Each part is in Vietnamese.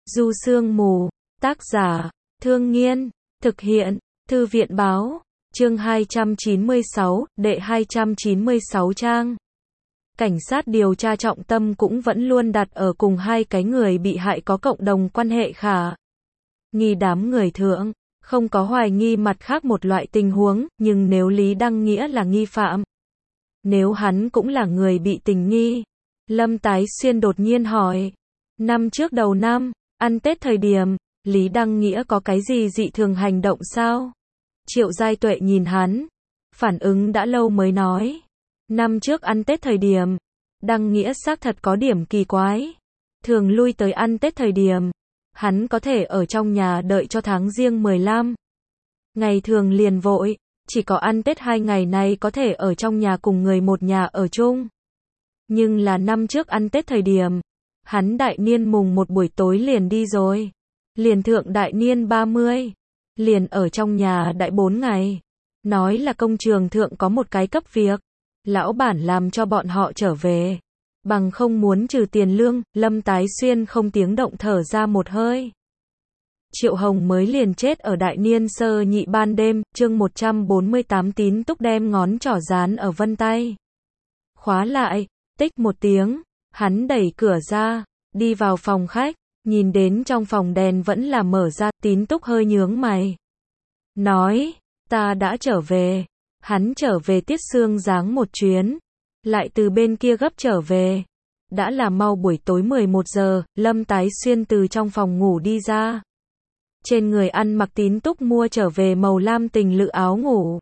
Du Sương Mù, tác giả, Thương Nghiên, thực hiện, Thư viện báo, chương 296, đệ 296 trang. Cảnh sát điều tra trọng tâm cũng vẫn luôn đặt ở cùng hai cái người bị hại có cộng đồng quan hệ khả nghi đám người thượng, không có hoài nghi mặt khác một loại tình huống, nhưng nếu Lý Đăng Nghĩa là nghi phạm, nếu hắn cũng là người bị tình nghi, Lâm Tái Xuyên đột nhiên hỏi. Năm trước đầu năm, ăn Tết thời điểm, Lý Đăng Nghĩa có cái gì dị thường hành động sao? Triệu Giai Tuệ nhìn hắn, phản ứng đã lâu mới nói. Năm trước ăn Tết thời điểm, Đăng Nghĩa xác thật có điểm kỳ quái. Thường lui tới ăn Tết thời điểm, hắn có thể ở trong nhà đợi cho tháng Giêng 15. Ngày thường liền vội, chỉ có ăn Tết 2 ngày này có thể ở trong nhà cùng người một nhà ở chung. Nhưng là năm trước ăn Tết thời điểm, hắn đại niên mùng 1 buổi tối liền đi rồi. Liền thượng đại niên 30, liền ở trong nhà đại 4 ngày. Nói là công trường thượng có một cái cấp việc, lão bản làm cho bọn họ trở về. Bằng không muốn trừ tiền lương, Lâm Tái Xuyên không tiếng động thở ra một hơi. Triệu Hồng mới liền chết ở đại niên sơ nhị ban đêm, chương 148 Tín Túc đem ngón trỏ dán ở vân tay. Khóa lại, tích một tiếng, hắn đẩy cửa ra, đi vào phòng khách, nhìn đến trong phòng đèn vẫn là mở ra, Tín Túc hơi nhướng mày. Nói, ta đã trở về, hắn trở về Tiết Sương Giáng một chuyến, lại từ bên kia gấp trở về. Đã là mau buổi tối 11 giờ, Lâm Tái Xuyên từ trong phòng ngủ đi ra. Trên người ăn mặc Tín Túc mua trở về màu lam tình lự áo ngủ.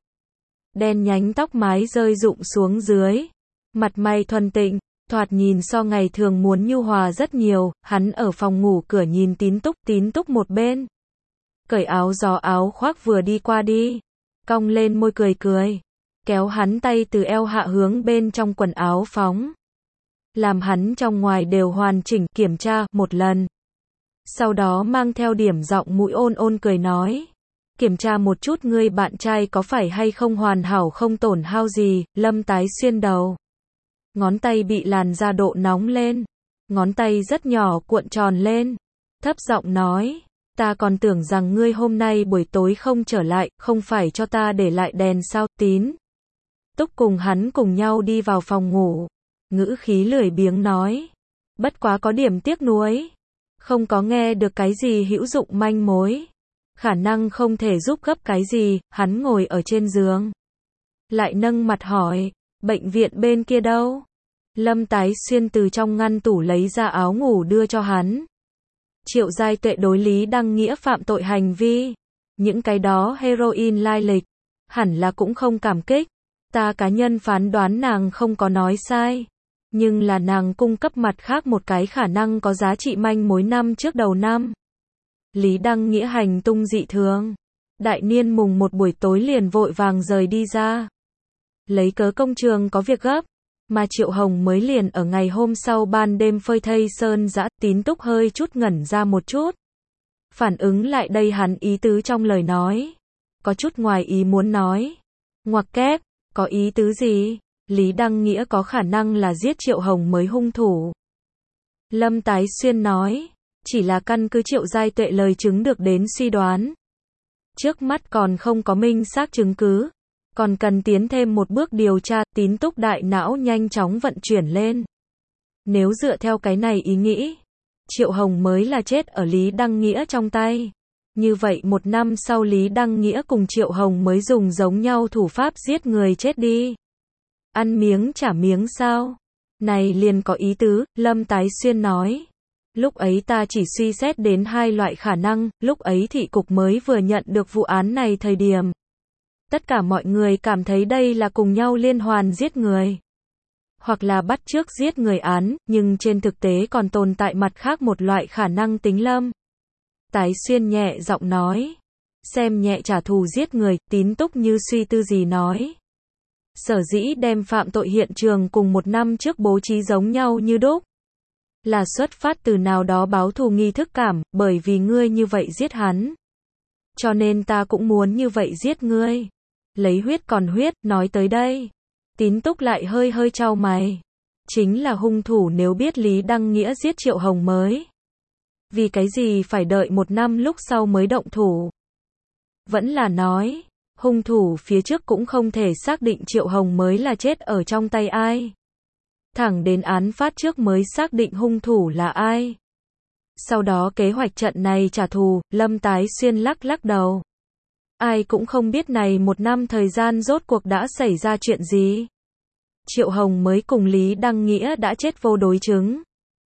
Đen nhánh tóc mái rơi rụng xuống dưới. Mặt mày thuần tịnh, thoạt nhìn so ngày thường muốn nhu hòa rất nhiều. Hắn ở phòng ngủ cửa nhìn Tín Túc một bên. Cởi áo gió áo khoác vừa đi qua đi. Cong lên môi cười cười. Kéo hắn tay từ eo hạ hướng bên trong quần áo phóng. Làm hắn trong ngoài đều hoàn chỉnh kiểm tra một lần. Sau đó mang theo điểm giọng mũi ôn ôn cười nói. Kiểm tra một chút ngươi bạn trai có phải hay không hoàn hảo không tổn hao gì. Lâm Tái Xuyên đầu. Ngón tay bị làn da độ nóng lên. Ngón tay rất nhỏ cuộn tròn lên. Thấp giọng nói. Ta còn tưởng rằng ngươi hôm nay buổi tối không trở lại, không phải cho ta để lại đèn sao. Tín Túc cùng hắn cùng nhau đi vào phòng ngủ. Ngữ khí lười biếng nói. Bất quá có điểm tiếc nuối. Không có nghe được cái gì hữu dụng manh mối. Khả năng không thể giúp gấp cái gì. Hắn ngồi ở trên giường. Lại nâng mặt hỏi. Bệnh viện bên kia đâu? Lâm Tái Xuyên từ trong ngăn tủ lấy ra áo ngủ đưa cho hắn. Triệu Giai Tuệ đối Lý Đăng Nghĩa phạm tội hành vi. Những cái đó heroin lai lịch. Hẳn là cũng không cảm kích. Ta cá nhân phán đoán nàng không có nói sai. Nhưng là nàng cung cấp mặt khác một cái khả năng có giá trị manh mối năm trước đầu năm. Lý Đăng Nghĩa hành tung dị thường. Đại niên mùng 1 buổi tối liền vội vàng rời đi ra. Lấy cớ công trường có việc gấp. Mà Triệu Hồng mới liền ở ngày hôm sau ban đêm phơi thây sơn dã. Tín Túc hơi chút ngẩn ra một chút. Phản ứng lại đây hắn ý tứ trong lời nói. Có chút ngoài ý muốn nói. Ngoặc kép, có ý tứ gì? Lý Đăng Nghĩa có khả năng là giết Triệu Hồng mới hung thủ. Lâm Tái Xuyên nói. Chỉ là căn cứ Triệu Giai Tuệ lời chứng được đến suy đoán. Trước mắt còn không có minh xác chứng cứ. Còn cần tiến thêm một bước điều tra. Tín Túc đại não nhanh chóng vận chuyển lên. Nếu dựa theo cái này ý nghĩ, Triệu Hồng mới là chết ở Lý Đăng Nghĩa trong tay. Như vậy một năm sau Lý Đăng Nghĩa cùng Triệu Hồng mới dùng giống nhau thủ pháp giết người chết đi. Ăn miếng trả miếng sao? Này liền có ý tứ, Lâm Tái Xuyên nói. Lúc ấy ta chỉ suy xét đến hai loại khả năng, lúc ấy thị cục mới vừa nhận được vụ án này thời điểm. Tất cả mọi người cảm thấy đây là cùng nhau liên hoàn giết người. Hoặc là bắt chước giết người án, nhưng trên thực tế còn tồn tại mặt khác một loại khả năng tính. Lâm Tái Xuyên nhẹ giọng nói. Xem nhẹ trả thù giết người. Tín Túc như suy tư gì nói. Sở dĩ đem phạm tội hiện trường cùng một năm trước bố trí giống nhau như đúc. Là xuất phát từ nào đó báo thù nghi thức cảm, bởi vì ngươi như vậy giết hắn. Cho nên ta cũng muốn như vậy giết ngươi. Lấy huyết còn huyết, nói tới đây. Tín Túc lại hơi hơi chau mày. Chính là hung thủ nếu biết Lý Đăng Nghĩa giết Triệu Hồng mới Vì cái gì phải đợi 1 năm lúc sau mới động thủ? Vẫn là nói, hung thủ phía trước cũng không thể xác định Triệu Hồng mới là chết ở trong tay ai. Thẳng đến án phát trước mới xác định hung thủ là ai. Sau đó kế hoạch trận này trả thù, Lâm Tái Xuyên lắc lắc đầu. Ai cũng không biết này 1 năm thời gian rốt cuộc đã xảy ra chuyện gì. Triệu Hồng mới cùng Lý Đăng Nghĩa đã chết vô đối chứng.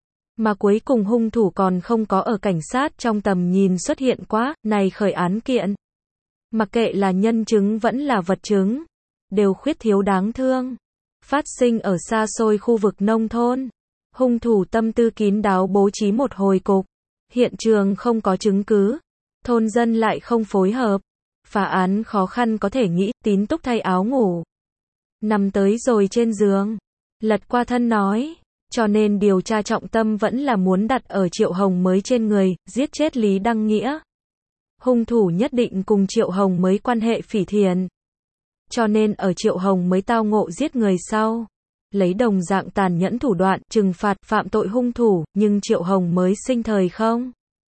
Mà cuối cùng hung thủ còn không có ở cảnh sát trong tầm nhìn xuất hiện quá, này khởi án kiện. Mặc kệ là nhân chứng vẫn là vật chứng, đều khuyết thiếu đáng thương. Phát sinh ở xa xôi khu vực nông thôn. Hung thủ tâm tư kín đáo bố trí một hồi cục. Hiện trường không có chứng cứ. Thôn dân lại không phối hợp. Phá án khó khăn có thể nghĩ, Tín Túc thay áo ngủ. Nằm tới rồi trên giường. Lật qua thân nói. Cho nên điều tra trọng tâm vẫn là muốn đặt ở Triệu Hồng mới trên người, giết chết Lý Đăng Nghĩa. Hung thủ nhất định cùng Triệu Hồng mới quan hệ phỉ thiện. Cho nên ở Triệu Hồng mới tao ngộ giết người sau. Lấy đồng dạng tàn nhẫn thủ đoạn, trừng phạt phạm tội hung thủ, nhưng Triệu Hồng mới sinh thời không.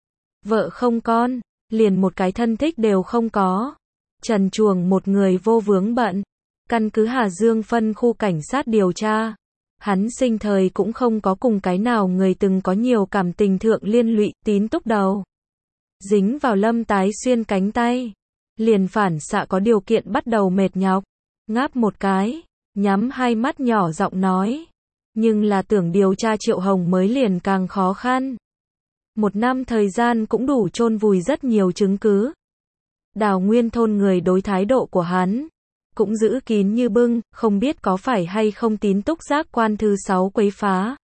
Vợ không con, liền một cái thân thích đều không có. Trần truồng một người vô vướng bận. Căn cứ Hà Dương phân khu cảnh sát điều tra. Hắn sinh thời cũng không có cùng cái nào người từng có nhiều cảm tình thượng liên lụy, Tín Túc đầu. Dính vào Lâm Tái Xuyên cánh tay. Liền phản xạ có điều kiện bắt đầu mệt nhọc. Ngáp một cái, nhắm hai mắt nhỏ giọng nói. Nhưng là tưởng điều tra Triệu Hồng mới liền càng khó khăn. 1 năm thời gian cũng đủ chôn vùi rất nhiều chứng cứ. Đào Nguyên thôn người đối thái độ của hắn cũng giữ kín như bưng, không biết có phải hay không Tín Túc giác quan thứ 6 quấy phá.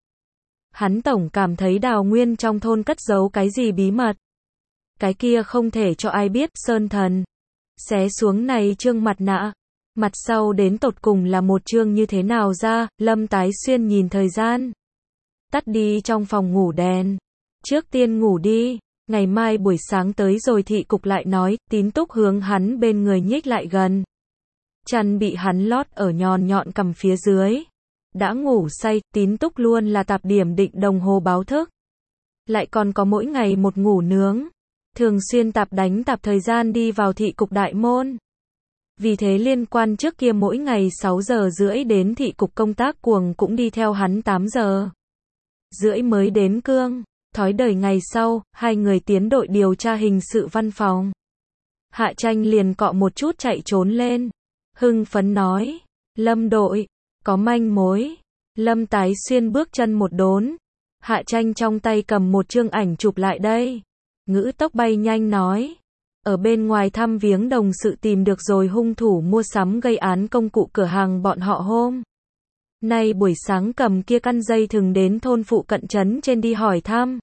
Hắn tổng cảm thấy Đào Nguyên trong thôn cất giấu cái gì bí mật. Cái kia không thể cho ai biết, Sơn Thần. Xé xuống này trương mặt nạ. Mặt sau đến tột cùng là một trương như thế nào ra, Lâm Tái Xuyên nhìn thời gian. Tắt đi trong phòng ngủ đèn. Trước tiên ngủ đi, ngày mai buổi sáng tới rồi thị cục lại nói, Tín Túc hướng hắn bên người nhích lại gần. Chăn bị hắn lót ở nhọn nhọn cằm phía dưới. Đã ngủ say, Tín Túc luôn là tạp điểm định đồng hồ báo thức. Lại còn có mỗi ngày một ngủ nướng. Thường xuyên tạp đánh tạp thời gian đi vào thị cục đại môn. Vì thế liên quan trước kia mỗi ngày 6 giờ rưỡi đến thị cục công tác cuồng cũng đi theo hắn 8 giờ rưỡi mới đến cương. Thói đời ngày sau, hai người tiến đội điều tra hình sự văn phòng. Hạ Tranh liền cọ một chút chạy trốn lên. Hưng phấn nói, Lâm đội, có manh mối. Lâm Tái Xuyên bước chân một đốn. Hạ Tranh trong tay cầm một chương ảnh chụp lại đây. Ngữ tốc bay nhanh nói. Ở bên ngoài thăm viếng đồng sự tìm được rồi hung thủ mua sắm gây án công cụ cửa hàng bọn họ hôm nay buổi sáng cầm kia căn dây thừng đến thôn phụ cận trấn trên đi hỏi thăm.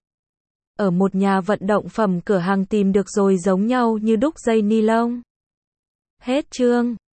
Ở một nhà vận động phẩm cửa hàng tìm được rồi giống nhau như đúc dây ni lông. Hết chương.